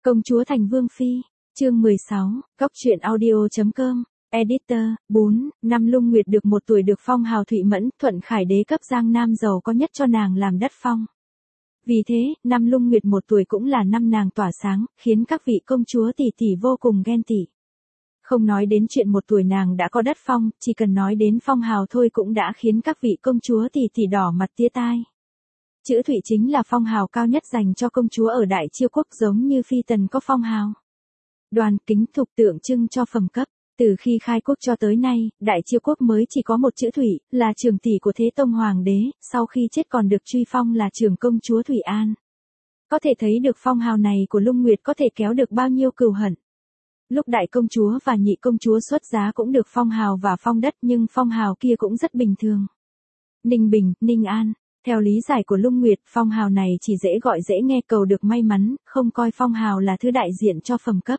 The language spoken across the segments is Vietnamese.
Công chúa thành vương phi, chương 16, góc truyện audio.com, editor, 4, năm Lung Nguyệt được 1 tuổi được phong hào Thụy Mẫn, Thuận Khải đế cấp Giang Nam giàu có nhất cho nàng làm đất phong. Vì thế, năm Lung Nguyệt 1 tuổi cũng là năm nàng tỏa sáng, khiến các vị công chúa tỷ tỷ vô cùng ghen tị. Không nói đến chuyện 1 tuổi nàng đã có đất phong, chỉ cần nói đến phong hào thôi cũng đã khiến các vị công chúa tỷ tỷ đỏ mặt tía tai. Chữ Thụy chính là phong hào cao nhất dành cho công chúa ở Đại Chiêu quốc, giống như phi tần có phong hào Đoàn, kính thục tượng trưng cho phẩm cấp. Từ khi khai quốc cho tới nay, Đại Chiêu quốc mới chỉ có một chữ Thụy, là trưởng tỷ của Thế Tông Hoàng đế, sau khi chết còn được truy phong là trưởng công chúa Thụy An. Có thể thấy được phong hào này của Lung Nguyệt có thể kéo được bao nhiêu cừu hận. Lúc đại công chúa và nhị công chúa xuất giá cũng được phong hào và phong đất, nhưng phong hào kia cũng rất bình thường. Ninh Bình, Ninh An. Theo lý giải của Lung Nguyệt, phong hào này chỉ dễ gọi dễ nghe, cầu được may mắn, không coi phong hào là thứ đại diện cho phẩm cấp.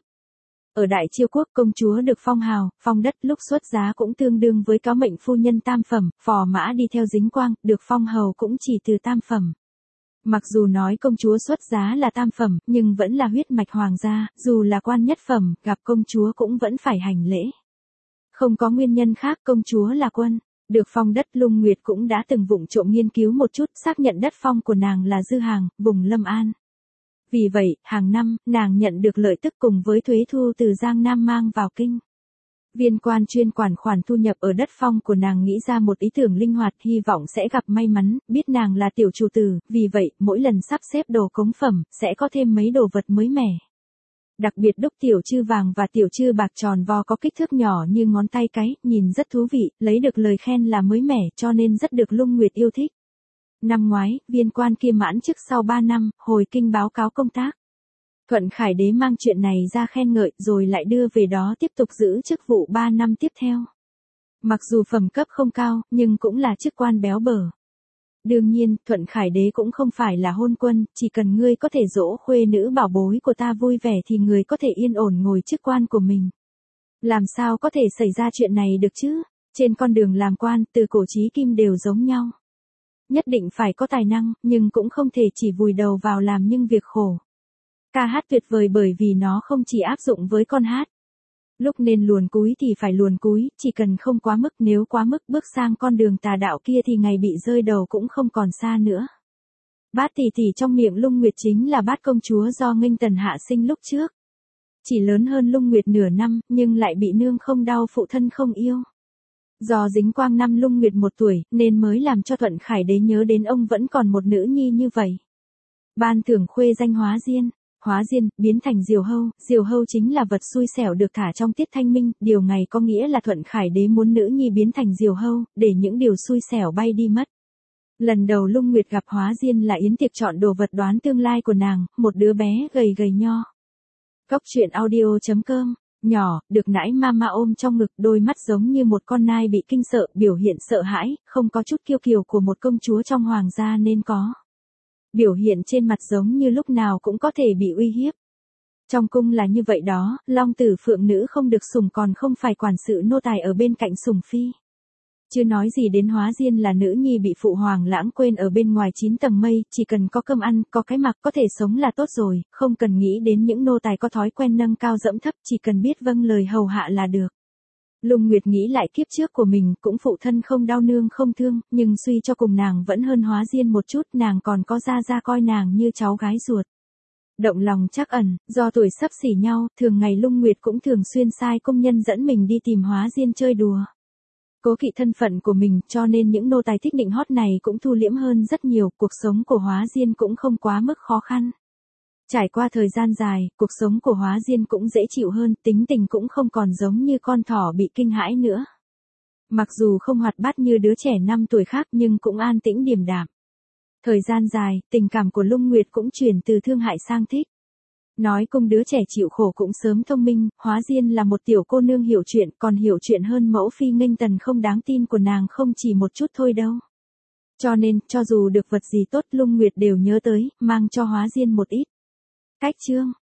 Ở Đại Chiêu quốc, công chúa được phong hào, phong đất lúc xuất giá cũng tương đương với cáo mệnh phu nhân tam phẩm, phò mã đi theo dính quang, được phong hầu cũng chỉ từ tam phẩm. Mặc dù nói công chúa xuất giá là tam phẩm, nhưng vẫn là huyết mạch hoàng gia, dù là quan nhất phẩm, gặp công chúa cũng vẫn phải hành lễ. Không có nguyên nhân khác, công chúa là quân. Được phong đất, Lung Nguyệt cũng đã từng vụng trộm nghiên cứu một chút, xác nhận đất phong của nàng là Dư Hàng, vùng Lâm An. Vì vậy, hàng năm, nàng nhận được lợi tức cùng với thuế thu từ Giang Nam mang vào kinh. Viên quan chuyên quản khoản thu nhập ở đất phong của nàng nghĩ ra một ý tưởng linh hoạt, hy vọng sẽ gặp may mắn, biết nàng là tiểu chủ tử, vì vậy, mỗi lần sắp xếp đồ cống phẩm, sẽ có thêm mấy đồ vật mới mẻ. Đặc biệt đúc tiểu chư vàng và tiểu chư bạc tròn vo có kích thước nhỏ như ngón tay cái, nhìn rất thú vị, lấy được lời khen là mới mẻ cho nên rất được Lung Nguyệt yêu thích. Năm ngoái, viên quan kia mãn chức sau 3 năm, hồi kinh báo cáo công tác. Thuận Khải đế mang chuyện này ra khen ngợi rồi lại đưa về đó tiếp tục giữ chức vụ 3 năm tiếp theo. Mặc dù phẩm cấp không cao, nhưng cũng là chức quan béo bở. Đương nhiên, Thuận Khải đế cũng không phải là hôn quân, chỉ cần ngươi có thể dỗ khuê nữ bảo bối của ta vui vẻ thì người có thể yên ổn ngồi chức quan của mình. Làm sao có thể xảy ra chuyện này được chứ? Trên con đường làm quan, từ cổ chí kim đều giống nhau. Nhất định phải có tài năng, nhưng cũng không thể chỉ vùi đầu vào làm những việc khổ. Ca hát tuyệt vời bởi vì nó không chỉ áp dụng với con hát. Lúc nên luồn cúi thì phải luồn cúi, chỉ cần không quá mức, nếu quá mức bước sang con đường tà đạo kia thì ngày bị rơi đầu cũng không còn xa nữa. Bát tỷ tỷ trong miệng Lung Nguyệt chính là Bát công chúa do Nghênh Tần hạ sinh lúc trước. Chỉ lớn hơn Lung Nguyệt nửa năm, nhưng lại bị nương không đau phụ thân không yêu. Do dính quang năm Lung Nguyệt 1 tuổi, nên mới làm cho Thuận Khải đế nhớ đến ông vẫn còn một nữ nhi như vậy. Ban thưởng khuê danh Hóa Diên. Hóa Diên, biến thành Diều Hâu chính là vật xui xẻo được thả trong tiết thanh minh, điều này có nghĩa là Thuận Khải đế muốn nữ nhi biến thành Diều Hâu, để những điều xui xẻo bay đi mất. Lần đầu Lung Nguyệt gặp Hóa Diên là yến tiệc chọn đồ vật đoán tương lai của nàng, một đứa bé gầy gầy nho. Góc truyện audio.com, nhỏ, được nãi mama ôm trong ngực, đôi mắt giống như một con nai bị kinh sợ, biểu hiện sợ hãi, không có chút kiêu kiều của một công chúa trong hoàng gia nên có. Biểu hiện trên mặt giống như lúc nào cũng có thể bị uy hiếp. Trong cung là như vậy đó, long tử phượng nữ không được sủng còn không phải quản sự nô tài ở bên cạnh sủng phi. Chưa nói gì đến Hóa Diên là nữ nhi bị phụ hoàng lãng quên ở bên ngoài 9 tầng mây, chỉ cần có cơm ăn, có cái mặc, có thể sống là tốt rồi, không cần nghĩ đến những nô tài có thói quen nâng cao dẫm thấp, chỉ cần biết vâng lời hầu hạ là được. Lung Nguyệt nghĩ lại kiếp trước của mình, cũng phụ thân không đau nương không thương, nhưng suy cho cùng nàng vẫn hơn Hóa Diên một chút, nàng còn có gia coi nàng như cháu gái ruột. Động lòng trắc ẩn, do tuổi xấp xỉ nhau, thường ngày Lung Nguyệt cũng thường xuyên sai công nhân dẫn mình đi tìm Hóa Diên chơi đùa. Cố kỵ thân phận của mình, cho nên những nô tài thích định hót này cũng thu liễm hơn rất nhiều, cuộc sống của Hóa Diên cũng không quá mức khó khăn. Trải qua thời gian dài, cuộc sống của Hóa Diên cũng dễ chịu hơn, tính tình cũng không còn giống như con thỏ bị kinh hãi nữa. Mặc dù không hoạt bát như đứa trẻ 5 tuổi khác nhưng cũng an tĩnh điềm đạm. Thời gian dài, tình cảm của Lung Nguyệt cũng chuyển từ thương hại sang thích. Nói cùng đứa trẻ chịu khổ cũng sớm thông minh, Hóa Diên là một tiểu cô nương hiểu chuyện, còn hiểu chuyện hơn mẫu phi Nghênh Tần không đáng tin của nàng không chỉ một chút thôi đâu. Cho nên, cho dù được vật gì tốt Lung Nguyệt đều nhớ tới, mang cho Hóa Diên một ít. Cách chương